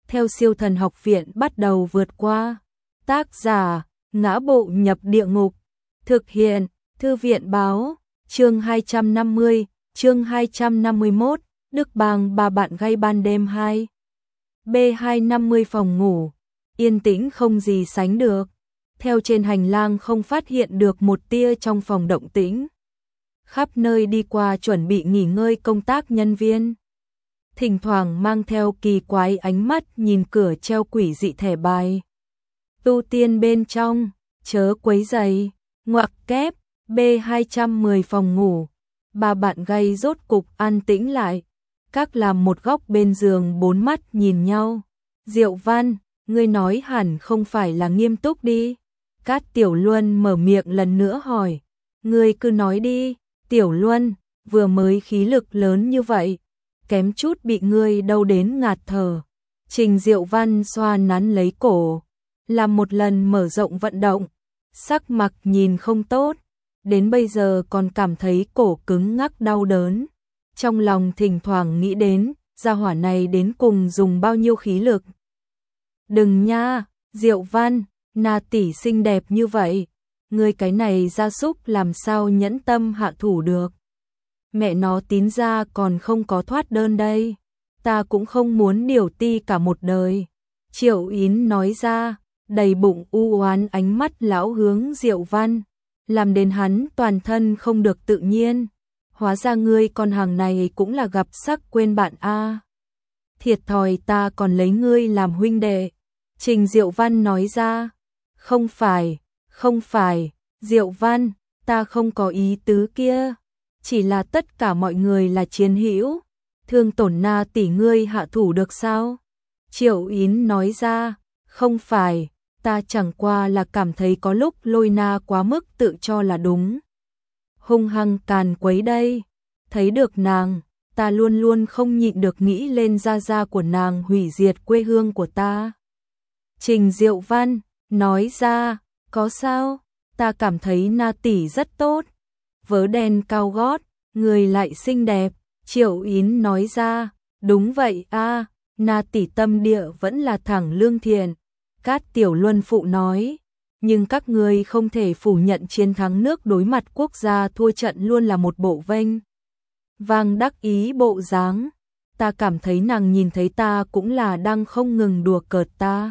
theo Siêu Thần Học Viện bắt đầu vượt qua. Tác giả: Ngã Bộ Nhập Địa Ngục. Thực hiện: Thư viện báo. Chương 250, chương 251, Đức Bang ba bạn gây ban đêm 2. B250 phòng ngủ, yên tĩnh không gì sánh được. Theo trên hành lang không phát hiện được một tia trong phòng động tĩnh. Khắp nơi đi qua chuẩn bị nghỉ ngơi công tác nhân viên. Thỉnh thoảng mang theo kỳ quái ánh mắt nhìn cửa treo quỷ dị thẻ bài. Tu tiên bên trong, chớ quấy rầy, ngoặc kép, B210 phòng ngủ. Ba bạn gay rốt cục an tĩnh lại. Các làm một góc bên giường bốn mắt nhìn nhau. Diệu Văn, ngươi nói hẳn không phải là nghiêm túc đi. Cát Tiểu Luân mở miệng lần nữa hỏi. Ngươi cứ nói đi, Tiểu Luân, vừa mới khí lực lớn như vậy, kém chút bị ngươi đâu đến ngạt thở. Trình Diệu Văn xoa nắn lấy cổ, làm một lần mở rộng vận động, sắc mặt nhìn không tốt, đến bây giờ còn cảm thấy cổ cứng ngắc đau đớn. Trong lòng thỉnh thoảng nghĩ đến, gia hỏa này đến cùng dùng bao nhiêu khí lực. Đừng nha, Diệu Văn, Na tỷ xinh đẹp như vậy, ngươi cái này gia súc làm sao nhẫn tâm hạ thủ được. Mẹ nó Tín gia còn không có thoát đơn đây, ta cũng không muốn điều ti cả một đời. Triệu Yến nói ra, đầy bụng u oán, ánh mắt lão hướng Diệu Văn, làm đến hắn toàn thân không được tự nhiên. Hóa ra ngươi con hàng này cũng là gặp sắc quên bạn a. Thiệt thòi ta còn lấy ngươi làm huynh đệ. Trình Diệu Văn nói ra, không phải, Diệu Văn, ta không có ý tứ kia, chỉ là tất cả mọi người là chiến hữu, thương tổn Na tỷ ngươi hạ thủ được sao? Triệu Yến nói ra, không phải, ta chẳng qua là cảm thấy có lúc Lôi Na quá mức tự cho là đúng. Hung hăng càn quấy đây, thấy được nàng, ta luôn luôn không nhịn được nghĩ lên gia gia của nàng hủy diệt quê hương của ta. Trình Diệu Văn nói ra, có sao, ta cảm thấy Na tỷ rất tốt, vớ đen cao gót, người lại xinh đẹp. Triệu Yến nói ra, đúng vậy a, Na tỷ tâm địa vẫn là thẳng lương thiện. Cát Tiểu Luân phụ nói, nhưng các ngươi không thể phủ nhận chiến thắng nước đối mặt quốc gia thua trận luôn là một bộ vênh vang đắc ý bộ dáng. Ta cảm thấy nàng nhìn thấy ta cũng là đang không ngừng đùa cợt ta,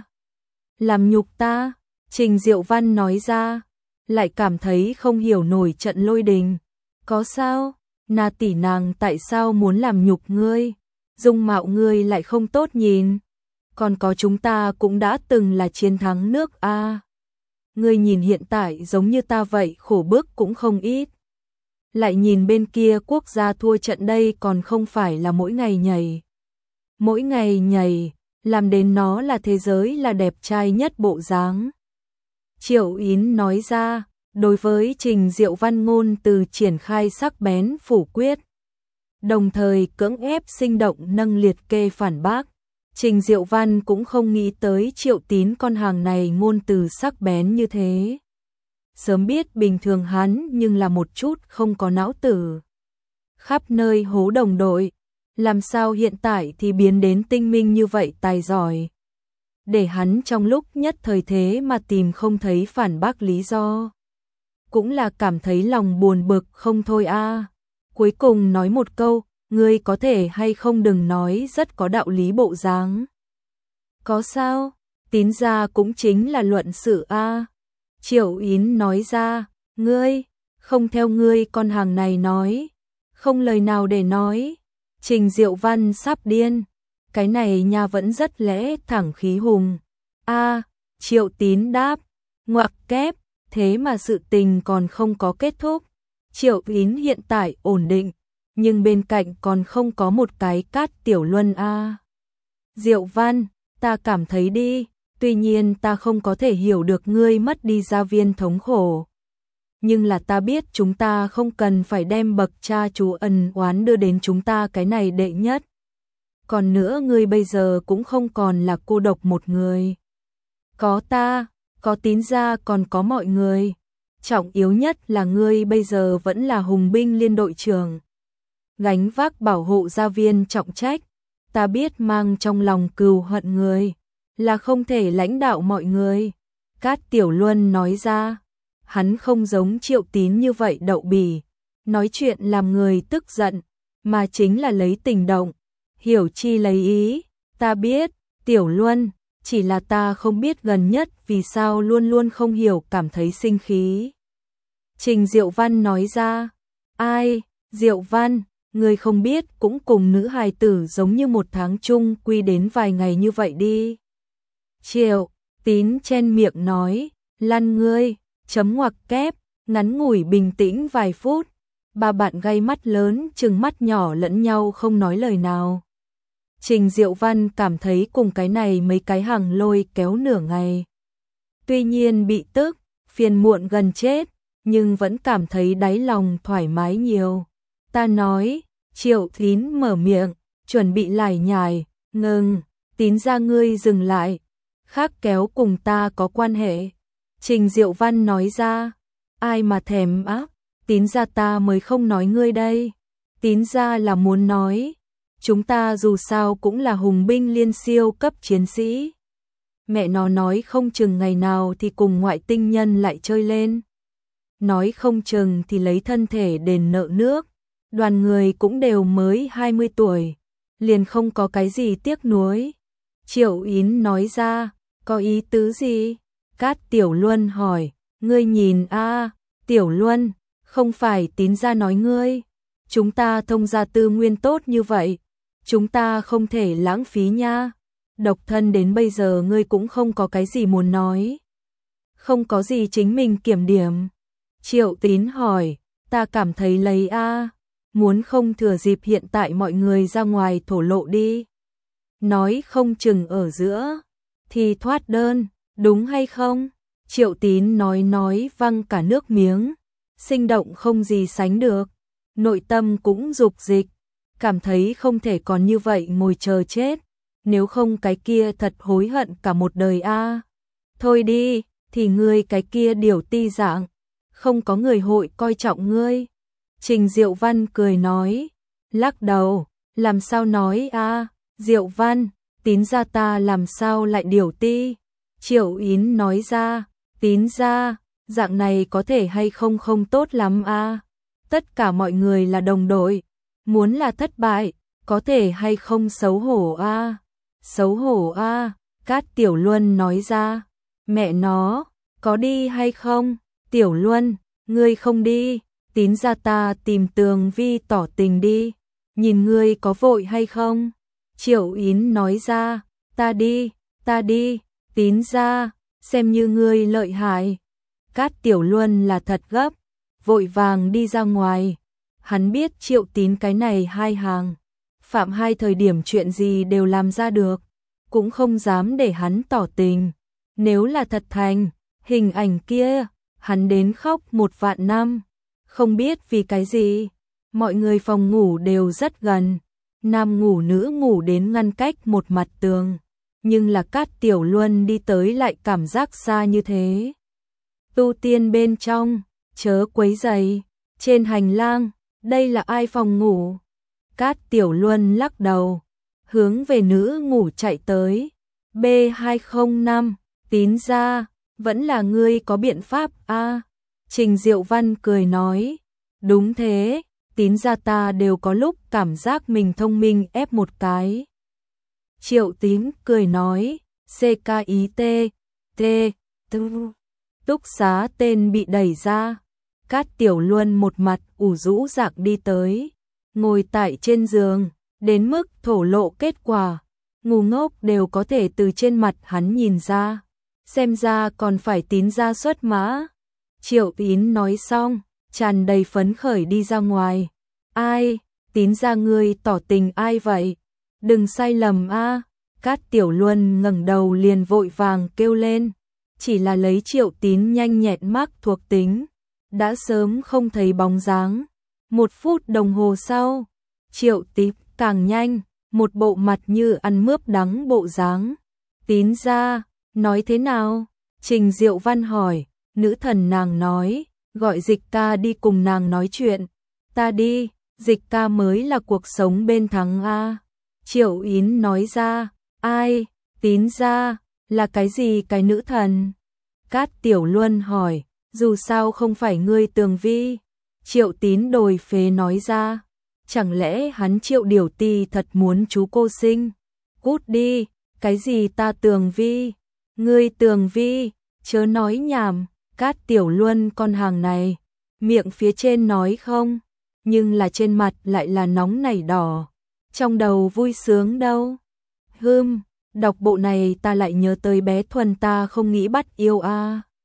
làm nhục ta. Trình Diệu Văn nói ra, lại cảm thấy không hiểu nổi trận lôi đình. Có sao? Na tỷ nàng tại sao muốn làm nhục ngươi? Dung mạo ngươi lại không tốt nhìn. Còn có chúng ta cũng đã từng là chiến thắng nước a. Ngươi nhìn hiện tại giống như ta vậy, khổ bức cũng không ít. Lại nhìn bên kia quốc gia thua trận đây còn không phải là mỗi ngày nhảy. Mỗi ngày nhảy, làm đến nó là thế giới là đẹp trai nhất bộ dáng. Triệu Yến nói ra, đối với Trình Diệu Văn ngôn từ triển khai sắc bén phủ quyết, đồng thời cưỡng ép sinh động nâng liệt kê phản bác. Trình Diệu Văn cũng không nghĩ tới Triệu Tín con hàng này ngôn từ sắc bén như thế. Sớm biết bình thường hắn nhưng là một chút không có não tử. Khắp nơi hố đồng đội, làm sao hiện tại thì biến đến tinh minh như vậy tài giỏi. Để hắn trong lúc nhất thời thế mà tìm không thấy phản bác lý do. Cũng là cảm thấy lòng buồn bực không thôi a. Cuối cùng nói một câu, ngươi có thể hay không đừng nói rất có đạo lý bộ dáng. Có sao? Tín gia cũng chính là luận sự a. Triệu Yến nói ra, ngươi, không theo ngươi con hàng này nói, không lời nào để nói. Trình Diệu Văn sắp điên, cái này nha vẫn rất lẽ thẳng khí hùng. A, Triệu Tín đáp, ngoặc kép, thế mà sự tình còn không có kết thúc. Triệu Yến hiện tại ổn định, nhưng bên cạnh còn không có một cái Cát Tiểu Luân a. Diệu Văn, ta cảm thấy đi, tuy nhiên ta không có thể hiểu được ngươi mất đi gia viên thống khổ. Nhưng là ta biết chúng ta không cần phải đem bậc cha chú ân oán đưa đến chúng ta cái này đệ nhất. Còn nữa ngươi bây giờ cũng không còn là cô độc một người. Có ta, có Tín gia còn có mọi người. Trọng yếu nhất là ngươi bây giờ vẫn là hùng binh liên đội trưởng. Gánh vác bảo hộ gia viên trọng trách. ta biết mang trong lòng cừu hận người, là không thể lãnh đạo mọi người. Cát Tiểu Luân nói ra, hắn không giống Triệu Tín như vậy đậu bỉ, nói chuyện làm người tức giận, mà chính là lấy tình động, hiểu chi lấy ý. Ta biết, Tiểu Luân, chỉ là ta không biết gần nhất vì sao luôn luôn không hiểu cảm thấy sinh khí. Trình Diệu Văn nói ra, ai, Diệu Văn, người không biết cũng cùng nữ hài tử giống như một tháng chung quy đến vài ngày như vậy đi. Triệu Tín chen miệng nói, lăn ngươi, chấm ngoặc kép, ngắn ngủi bình tĩnh vài phút, ba bạn gay mắt lớn trừng mắt nhỏ lẫn nhau không nói lời nào. Trình Diệu Văn cảm thấy cùng cái này mấy cái hàng lôi kéo nửa ngày. Tuy nhiên bị tức, phiền muộn gần chết, nhưng vẫn cảm thấy đáy lòng thoải mái nhiều. Ta nói, Triệu Tín mở miệng, chuẩn bị lải nhải, ngừng, Tín ra ngươi dừng lại, khác kéo cùng ta có quan hệ. Trình Diệu Văn nói ra, ai mà thèm áp, Tín ra ta mới không nói ngươi đây. Tín ra là muốn nói, chúng ta dù sao cũng là hùng binh liên siêu cấp chiến sĩ. Mẹ nó nói không chừng ngày nào thì cùng ngoại tinh nhân lại chơi lên. Nói không chừng thì lấy thân thể đền nợ nước. Đoàn người cũng đều mới 20 tuổi, liền không có cái gì tiếc nuối. Triệu Yến nói ra, có ý tứ gì? Cát Tiểu Luân hỏi, ngươi nhìn a, Tiểu Luân, không phải Tín ra nói ngươi, chúng ta thông gia tư nguyên tốt như vậy, chúng ta không thể lãng phí nha. Độc thân đến bây giờ ngươi cũng không có cái gì muốn nói. Không có gì chính mình kiểm điểm. Triệu Tín hỏi, ta cảm thấy lấy a, muốn không thừa dịp hiện tại mọi người ra ngoài thổ lộ đi. Nói không chừng ở giữa thì thoát đơn, đúng hay không? Triệu Tín nói văng cả nước miếng, sinh động không gì sánh được, nội tâm cũng dục dịch, cảm thấy không thể còn như vậy ngồi chờ chết, nếu không cái kia thật hối hận cả một đời a. Thôi đi, thì ngươi cái kia điều ti dạng, không có người hội coi trọng ngươi. Trình Diệu Văn cười nói, lắc đầu, làm sao nói a, Diệu Văn, Tín ra ta làm sao lại điều ti. Triệu Yến nói ra, Tín ra, dạng này có thể hay không không tốt lắm a. Tất cả mọi người là đồng đội, muốn là thất bại, có thể hay không xấu hổ a. Xấu hổ a, Cát Tiểu Luân nói ra, mẹ nó, có đi hay không? Tiểu Luân, ngươi không đi, Tín ra ta tìm Tường Vi tỏ tình đi, nhìn ngươi có vội hay không? Triệu Yến nói ra, ta đi, Tín ra, xem như ngươi lợi hại. Cát Tiểu Luân là thật gấp, vội vàng đi ra ngoài. Hắn biết Triệu Tín cái này hai hàng, phạm hai thời điểm chuyện gì đều làm ra được, cũng không dám để hắn tỏ tình. Nếu là thật thành, hình ảnh kia, hắn đến khóc 1.000.000 năm. Không biết vì cái gì, mọi người phòng ngủ đều rất gần, nam ngủ nữ ngủ đến ngăn cách một mặt tường, nhưng là Cát Tiểu Luân đi tới lại cảm giác xa như thế. Tu tiên bên trong, chớ quấy rầy, trên hành lang, đây là ai phòng ngủ? Cát Tiểu Luân lắc đầu, hướng về nữ ngủ chạy tới. B205, Tín ra, vẫn là ngươi có biện pháp a. Trình Diệu Văn cười nói, đúng thế, Tín ra ta đều có lúc cảm giác mình thông minh ép một cái. Triệu Tín cười nói, CKIT, T, túc xá tên bị đẩy ra. Cát Tiểu Luân một mặt ủ rũ rạc đi tới, ngồi tại trên giường, đến mức thổ lộ kết quả, ngu ngốc đều có thể từ trên mặt hắn nhìn ra, xem ra còn phải Tín ra xuất mã. Triệu Tín nói xong, tràn đầy phấn khởi đi ra ngoài. Ai, Tín ra ngươi tỏ tình ai vậy? Đừng sai lầm a. Cát Tiểu Luân ngẩng đầu liền vội vàng kêu lên, chỉ là lấy Triệu Tín nhanh nhẹn mắc thuộc tính, đã sớm không thấy bóng dáng. 1 phút đồng hồ sau, Triệu Tín càng nhanh, một bộ mặt như ăn mướp đắng bộ dáng. Tín ra, nói thế nào? Trình Diệu Văn hỏi. Nữ thần nàng nói, gọi Dịch ca đi cùng nàng nói chuyện. Ta đi, Dịch ca mới là cuộc sống bên thắng a. Triệu Yến nói ra, ai, Tín gia, là cái gì cái nữ thần? Cát Tiểu Luân hỏi, dù sao không phải ngươi Tường Vi. Triệu Tín đồi phế nói ra, chẳng lẽ hắn Triệu Điểu Ti thật muốn chú cô sinh? Cút đi, cái gì ta Tường Vi? Ngươi Tường Vi, chớ nói nhảm, Cát Tiểu Luân con hàng này, miệng phía trên nói không, nhưng là trên mặt lại là nóng nảy đỏ, trong đầu vui sướng đâu. Đọc bộ này ta lại nhớ tới bé Thuần ta không nghĩ bắt yêu a.